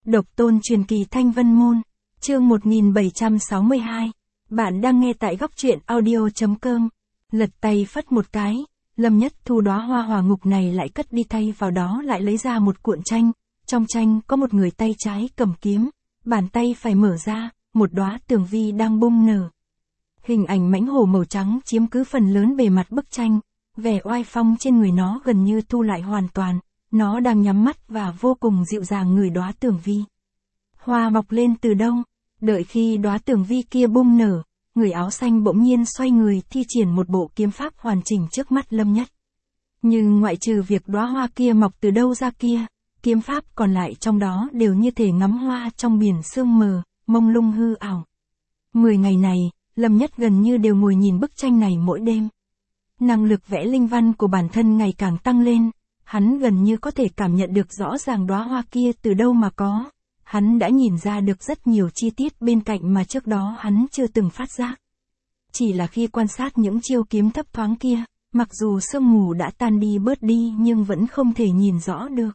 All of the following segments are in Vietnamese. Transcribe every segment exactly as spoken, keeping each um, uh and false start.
Độc tôn truyền kỳ Thanh Vân Môn, chương một nghìn bảy trăm sáu mươi hai. Bạn đang nghe tại góc truyện audio.com. Lật tay phất một cái, Lâm Nhất Thu đóa hoa hỏa ngục này lại cất đi, thay vào đó lại lấy ra một cuộn tranh. Trong tranh có một người tay trái cầm kiếm, bàn tay phải mở ra, một đóa tường vi đang bung nở. Hình ảnh mãnh hổ màu trắng chiếm cứ phần lớn bề mặt bức tranh, vẻ oai phong trên người nó gần như thu lại hoàn toàn. Nó đang nhắm mắt và vô cùng dịu dàng ngửi đóa tường vi. Hoa mọc lên từ đâu? Đợi khi đóa tường vi kia bung nở, người áo xanh bỗng nhiên xoay người thi triển một bộ kiếm pháp hoàn chỉnh trước mắt Lâm Nhất. Nhưng ngoại trừ việc đóa hoa kia mọc từ đâu ra kia, kiếm pháp còn lại trong đó đều như thể ngắm hoa trong biển sương mờ, mông lung hư ảo. Mười ngày này, Lâm Nhất gần như đều ngồi nhìn bức tranh này mỗi đêm. Năng lực vẽ linh văn của bản thân ngày càng tăng lên. Hắn gần như có thể cảm nhận được rõ ràng đóa hoa kia từ đâu mà có. Hắn đã nhìn ra được rất nhiều chi tiết bên cạnh mà trước đó hắn chưa từng phát giác. Chỉ là khi quan sát những chiêu kiếm thấp thoáng kia, mặc dù sương mù đã tan đi bớt đi nhưng vẫn không thể nhìn rõ được.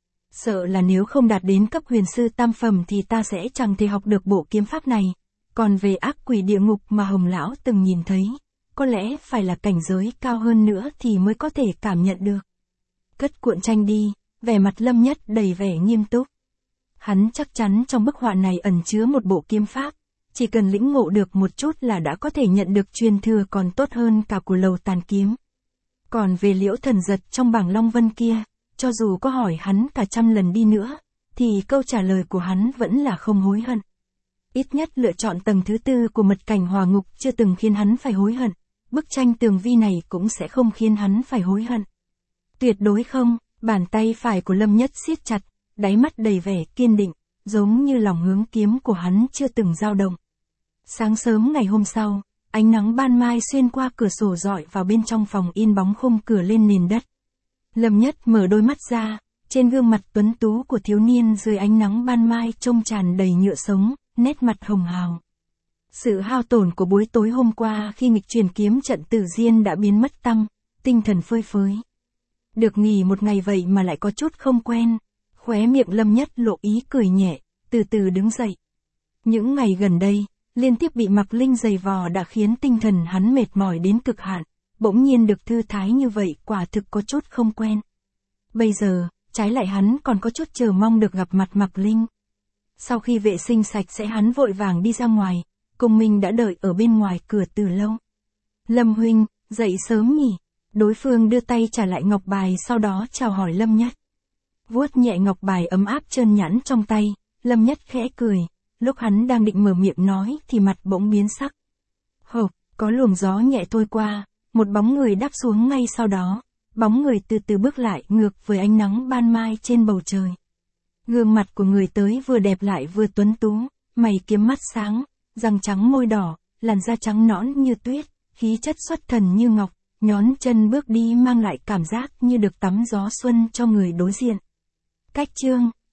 Sợ là nếu không đạt đến cấp huyền sư tam phẩm thì ta sẽ chẳng thể học được bộ kiếm pháp này. Còn về ác quỷ địa ngục mà Hồng Lão từng nhìn thấy, có lẽ phải là cảnh giới cao hơn nữa thì mới có thể cảm nhận được. Cất cuộn tranh đi, vẻ mặt Lâm Nhất đầy vẻ nghiêm túc. Hắn chắc chắn trong bức họa này ẩn chứa một bộ kiếm pháp, chỉ cần lĩnh ngộ được một chút là đã có thể nhận được truyền thừa còn tốt hơn cả của Lầu Tàn Kiếm. Còn về Liễu Thần Giật trong bảng Long Vân kia, cho dù có hỏi hắn cả trăm lần đi nữa, thì câu trả lời của hắn vẫn là không hối hận. Ít nhất lựa chọn tầng thứ tư của mật cảnh hỏa ngục chưa từng khiến hắn phải hối hận, bức tranh tường vi này cũng sẽ không khiến hắn phải hối hận. Tuyệt đối không, bàn tay phải của Lâm Nhất siết chặt, đáy mắt đầy vẻ kiên định, giống như lòng hướng kiếm của hắn chưa từng dao động. Sáng sớm ngày hôm sau, ánh nắng ban mai xuyên qua cửa sổ rọi vào bên trong phòng in bóng khung cửa lên nền đất. Lâm Nhất mở đôi mắt ra, trên gương mặt tuấn tú của thiếu niên dưới ánh nắng ban mai trông tràn đầy nhựa sống, nét mặt hồng hào. Sự hao tổn của buổi tối hôm qua khi nghịch truyền kiếm trận Tử Diên đã biến mất tăm, tinh thần phơi phới. Được nghỉ một ngày vậy mà lại có chút không quen, khóe miệng Lâm Nhất lộ ý cười nhẹ, từ từ đứng dậy. Những ngày gần đây, liên tiếp bị Mạc Linh giày vò đã khiến tinh thần hắn mệt mỏi đến cực hạn, bỗng nhiên được thư thái như vậy quả thực có chút không quen. Bây giờ, trái lại hắn còn có chút chờ mong được gặp mặt Mạc Linh. Sau khi vệ sinh sạch sẽ hắn vội vàng đi ra ngoài, cùng mình đã đợi ở bên ngoài cửa từ lâu. Lâm huynh, dậy sớm nhỉ? Đối phương đưa tay trả lại ngọc bài sau đó chào hỏi Lâm Nhất. Vuốt nhẹ ngọc bài ấm áp trơn nhẵn trong tay, Lâm Nhất khẽ cười, lúc hắn đang định mở miệng nói thì mặt bỗng biến sắc. Hộp, có luồng gió nhẹ thôi qua, một bóng người đáp xuống ngay sau đó, bóng người từ từ bước lại ngược với ánh nắng ban mai trên bầu trời. Gương mặt của người tới vừa đẹp lại vừa tuấn tú, mày kiếm mắt sáng, răng trắng môi đỏ, làn da trắng nõn như tuyết, khí chất xuất thần như ngọc. Nhón chân bước đi mang lại cảm giác như được tắm gió xuân cho người đối diện. Cách chương,